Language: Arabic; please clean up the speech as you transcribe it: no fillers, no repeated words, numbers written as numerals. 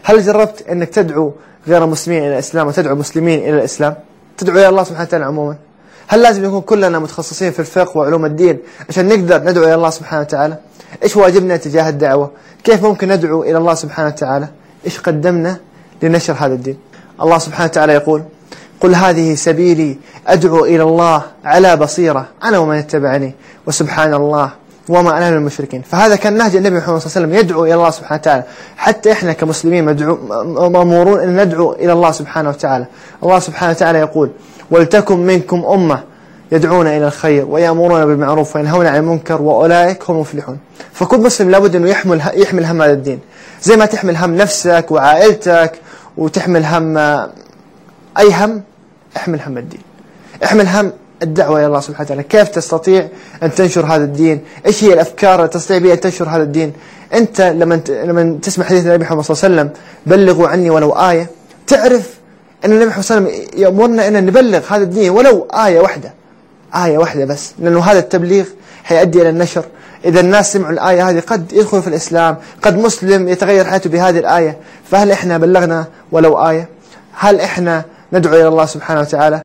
هل جربت أنك تدعو غير مسلمين إلى الإسلام وتدعو مسلمين إلى الإسلام؟ تدعو إلى الله سبحانه وتعالى عموما. هل لازم نكون كلنا متخصصين في الفقه وعلوم الدين عشان نقدر ندعو إلى الله سبحانه وتعالى؟ إيش واجبنا تجاه الدعوة؟ كيف ممكن ندعو إلى الله سبحانه وتعالى؟ إيش قدمنا لنشر هذا الدين؟ الله سبحانه وتعالى يقول: قل هذه سبيلي أدعو إلى الله على بصيرة أنا ومن اتبعني وسبحان الله وما أنا من المشركين. فهذا كان نهج النبي محمد صلى الله عليه وسلم، يدعو إلى الله سبحانه وتعالى. حتى إحنا كمسلمين مأمورون أن ندعو إلى الله سبحانه وتعالى. الله سبحانه وتعالى يقول: ولتكن منكم أمة يدعون إلى الخير ويأمرون بالمعروف وينهون عن المنكر وأولئك هم المفلحون. فكل مسلم لابد أنه يحمل هم هذا الدين، زي ما تحمل هم نفسك وعائلتك وتحمل هم أي هم، احمل هم الدين، احمل هم الدعوة إلى الله سبحانه وتعالى. كيف تستطيع أن تنشر هذا الدين؟ إيش هي الأفكار التي تستطيع بها أن تنشر هذا الدين؟ أنت لما تسمع حديث النبي محمد صلى الله عليه وسلم: بلغوا عني ولو آية، تعرف أن النبي محمد صلى الله عليه وسلم يأمرنا أن نبلغ هذا الدين ولو آية واحدة، آية واحدة بس، لأنه هذا التبليغ حيؤدي إلى النشر. إذا الناس سمعوا الآية هذه قد يدخلوا في الإسلام، قد مسلم يتغير حياته بهذه الآية. فهل إحنا بلغنا ولو آية؟ هل إحنا ندعو إلى الله سبحانه وتعالى؟